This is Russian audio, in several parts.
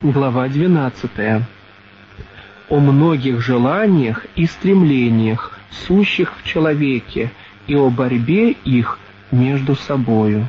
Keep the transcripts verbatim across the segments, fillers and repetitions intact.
Глава двенадцатая. О многих желаниях и стремлениях, сущих в человеке, и о борьбе их между собою.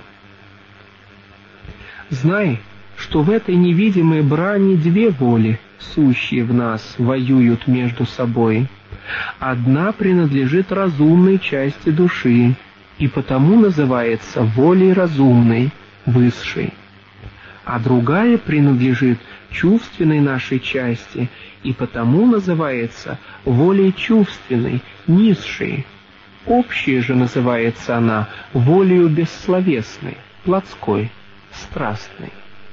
Знай, что в этой невидимой брани две воли, сущие в нас, воюют между собой. Одна принадлежит разумной части души, и потому называется волей разумной, высшей. А другая принадлежит чувственной нашей части, и потому называется волей чувственной, низшей. Общей же называется она волею бессловесной, плотской, страстной.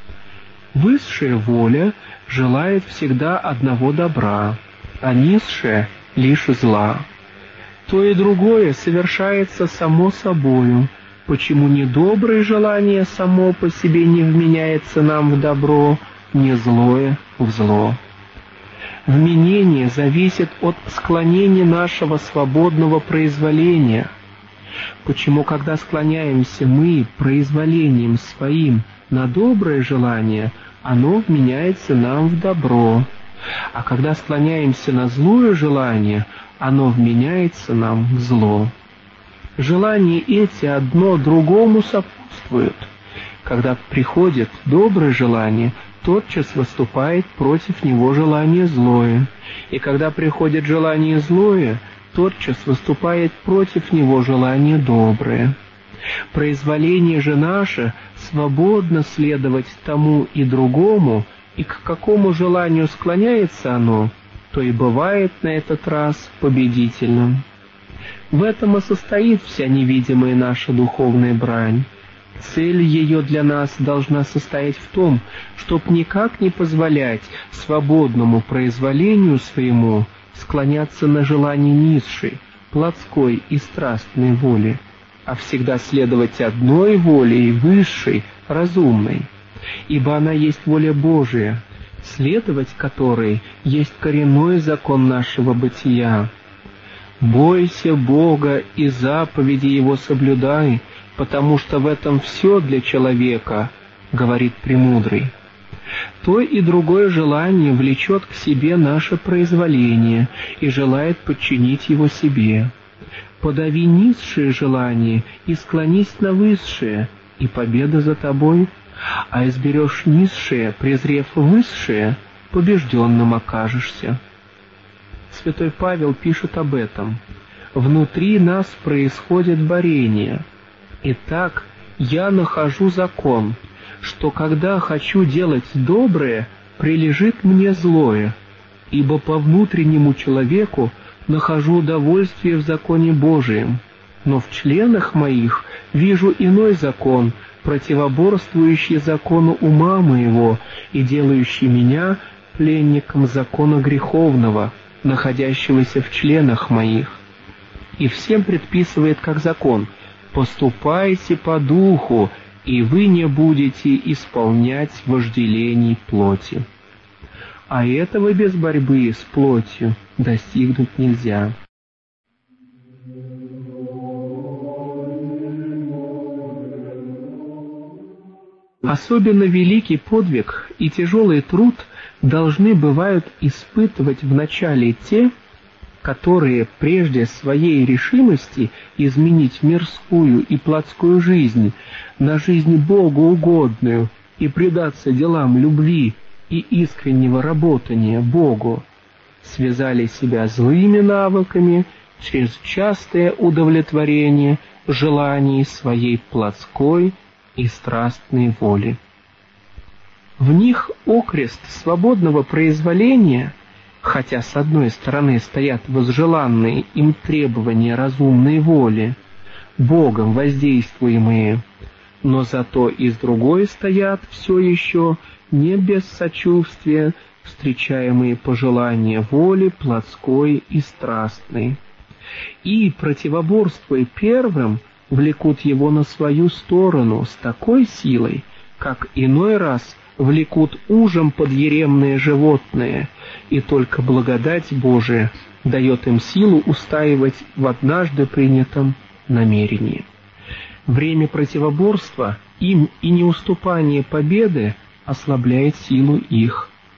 Высшая воля желает всегда одного добра, а низшая — лишь зла. То и другое совершается само собою, почему ни доброе желание само по себе не вменяется нам в добро, ни злое в зло. Вменение зависит от склонения нашего свободного произволения. Почему, когда склоняемся мы произволением своим на доброе желание, оно вменяется нам в добро, а когда склоняемся на злое желание, оно вменяется нам в зло. Желания эти одно другому сопутствуют. Когда приходит доброе желание, тотчас выступает против него желание злое, и когда приходит желание злое, тотчас выступает против него желание доброе. Произволение же наше свободно следовать тому и другому, и к какому желанию склоняется оно, то и бывает на этот раз победительным. В этом и состоит вся невидимая наша духовная брань. Цель ее для нас должна состоять в том, чтоб никак не позволять свободному произволению своему склоняться на желание низшей, плотской и страстной воли, а всегда следовать одной воле, высшей, разумной, ибо она есть воля Божия, следовать которой есть коренной закон нашего бытия. «Бойся Бога и заповеди Его соблюдай, потому что в этом все для человека», — говорит Премудрый. То и другое желание влечет к себе наше произволение и желает подчинить его себе. Подави низшее желание и склонись на высшее, и победа за тобой, а изберешь низшее, презрев высшее, побежденным окажешься. Святой Павел пишет об этом. «Внутри нас происходит борение. Итак, я нахожу закон, что когда хочу делать доброе, прилежит мне злое, ибо по внутреннему человеку нахожу удовольствие в законе Божием, но в членах моих вижу иной закон, противоборствующий закону ума моего и делающий меня пленником закона греховного, находящегося в членах моих. И всем предписывает как закон: поступайте по духу, и вы не будете исполнять вожделений плоти. А этого без борьбы с плотью достигнуть нельзя». Особенно великий подвиг и тяжелый труд должны бывают испытывать вначале те, которые прежде своей решимости изменить мирскую и плотскую жизнь на жизнь Богу угодную и предаться делам любви и искреннего работания Богу, связали себя злыми навыками через частое удовлетворение желаний своей плотской и страстной воли. В них окрест свободного произволения, хотя с одной стороны стоят возжеланные им требования разумной воли, Богом воздействуемые, но зато и с другой стоят все еще не без сочувствия встречаемые пожелания воли плотской и страстной, и, противоборствуя первым, влекут его на свою сторону с такой силой, как иной раз влекут ужем подъеремные животные, и только благодать Божия дает им силу устаивать в однажды принятом намерении. Время противоборства им и неуступание победы ослабляет силу их,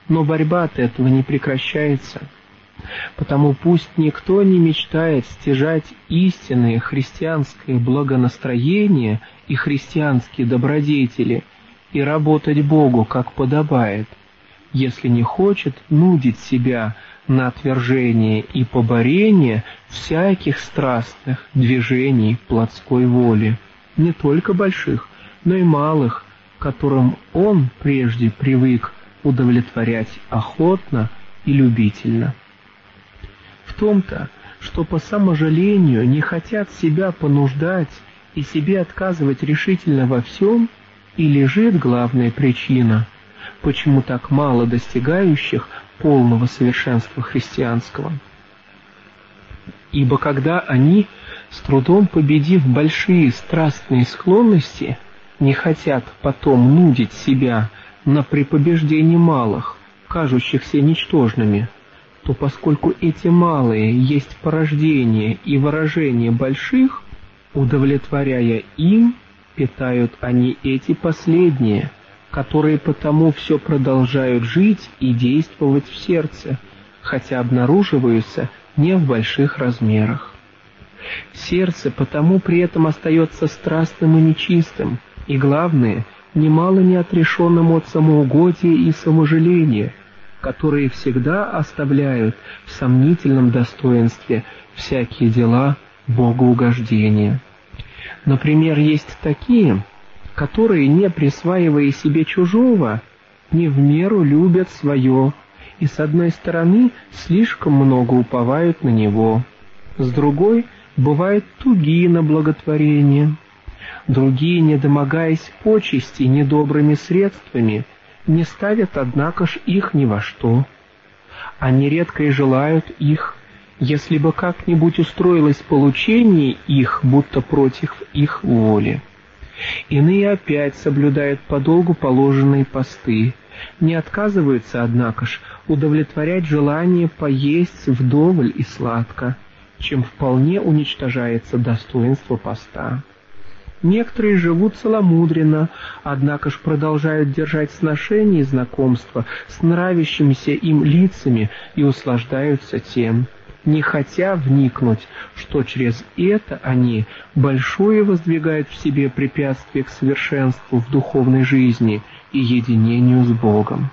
но борьба от этого не прекращается. Потому пусть никто не мечтает стяжать истинное христианское благонастроение и христианские добродетели и работать Богу, как подобает, если не хочет нудить себя на отвержение и поборение всяких страстных движений плотской воли, не только больших, но и малых, которым он прежде привык удовлетворять охотно и любительно. В том-то, что по саможалению не хотят себя понуждать и себе отказывать решительно во всем, и лежит главная причина, почему так мало достигающих полного совершенства христианского. Ибо когда они, с трудом победив большие страстные склонности, не хотят потом нудить себя на препобеждении малых, кажущихся ничтожными, то поскольку эти малые есть порождение и выражение больших, удовлетворяя им, питают они эти последние, которые потому все продолжают жить и действовать в сердце, хотя обнаруживаются не в больших размерах. Сердце потому при этом остается страстным и нечистым, и, главное, немало не отрешенным от самоугодия и саможаления, которые всегда оставляют в сомнительном достоинстве всякие дела богоугождения. Например, есть такие, которые, не присваивая себе чужого, не в меру любят свое, и с одной стороны слишком много уповают на него, с другой бывают тугие на благотворение. Другие, не домогаясь почести недобрыми средствами, не ставят, однако ж, их ни во что. Они редко и желают их, если бы как-нибудь устроилось получение их, будто против их воли. Иные опять соблюдают подолгу положенные посты, не отказываются, однако ж, удовлетворять желание поесть вдоволь и сладко, чем вполне уничтожается достоинство поста. Некоторые живут целомудренно, однако ж продолжают держать сношения и знакомства с нравящимися им лицами и услаждаются тем, не хотя вникнуть, что через это они большое воздвигают в себе препятствие к совершенству в духовной жизни и единению с Богом.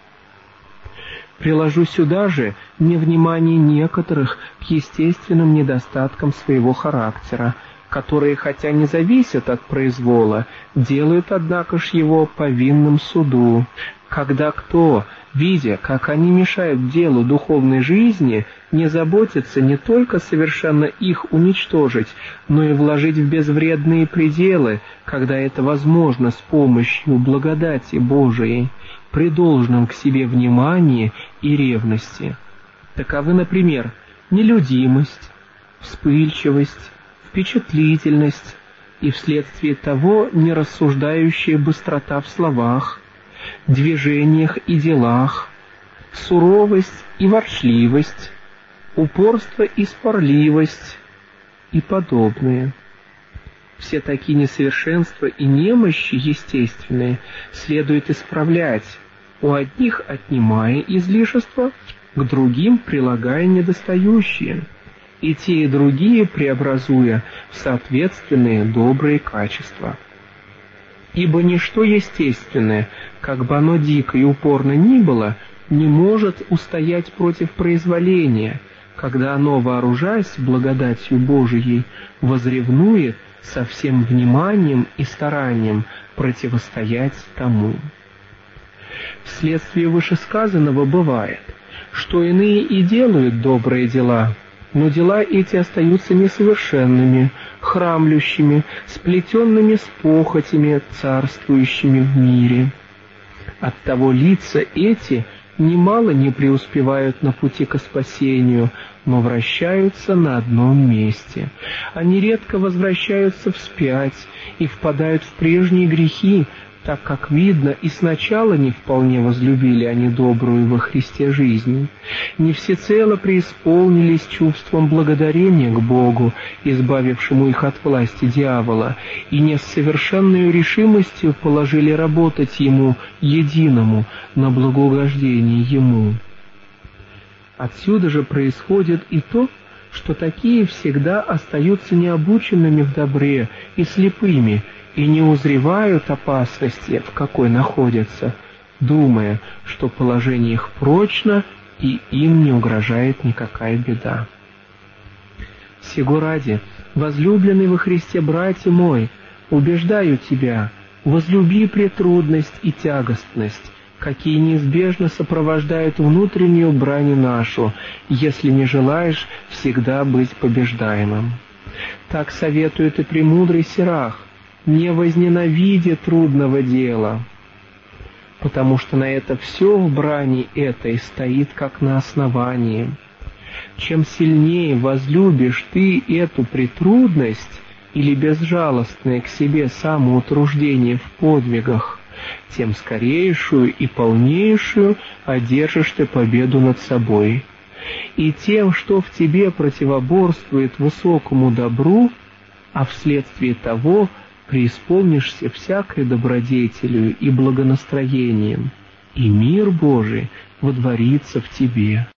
Приложу сюда же невнимание некоторых к естественным недостаткам своего характера, которые, хотя не зависят от произвола, делают, однако ж, его повинным суду, когда кто, видя, как они мешают делу духовной жизни, не заботится не только совершенно их уничтожить, но и вложить в безвредные пределы, когда это возможно с помощью благодати Божией, при должном к себе внимании и ревности. Таковы, например, нелюдимость, вспыльчивость, впечатлительность и вследствие того нерассуждающая быстрота в словах, движениях и делах, суровость и ворчливость, упорство и спорливость и подобные. Все такие несовершенства и немощи естественные следует исправлять, у одних отнимая излишества, к другим прилагая недостающие, и те и другие преобразуя в соответственные добрые качества. Ибо ничто естественное, как бы оно дико и упорно ни было, не может устоять против произволения, когда оно, вооружаясь благодатью Божией, возревнует со всем вниманием и старанием противостоять тому. Вследствие вышесказанного бывает, что иные и делают добрые дела, но дела эти остаются несовершенными, храмлющими, сплетенными с похотями, царствующими в мире. Оттого лица эти немало не преуспевают на пути ко спасению, но вращаются на одном месте. Они редко возвращаются вспять и впадают в прежние грехи, так как видно, и сначала не вполне возлюбили они добрую во Христе жизнь, не всецело преисполнились чувством благодарения к Богу, избавившему их от власти дьявола, и не с совершенной решимостью положили работать Ему единому на благоугождение Ему. Отсюда же происходит и то, что такие всегда остаются необученными в добре и слепыми, и не узревают опасности, в какой находятся, думая, что положение их прочно, и им не угрожает никакая беда. Сего ради, возлюбленный во Христе братья мой, убеждаю тебя, возлюби претрудность и тягостность, какие неизбежно сопровождают внутреннюю брань нашу, если не желаешь всегда быть побеждаемым. Так советует и премудрый Сирах: не возненавиди трудного дела, потому что на это все в брани этой стоит как на основании. Чем сильнее возлюбишь ты эту претрудность или безжалостное к себе самоутруждение в подвигах, тем скорейшую и полнейшую одержишь ты победу над собой. И тем, что в тебе противоборствует высокому добру, а вследствие того преисполнишься всякой добродетелью и благонастроением, и мир Божий водворится в тебе.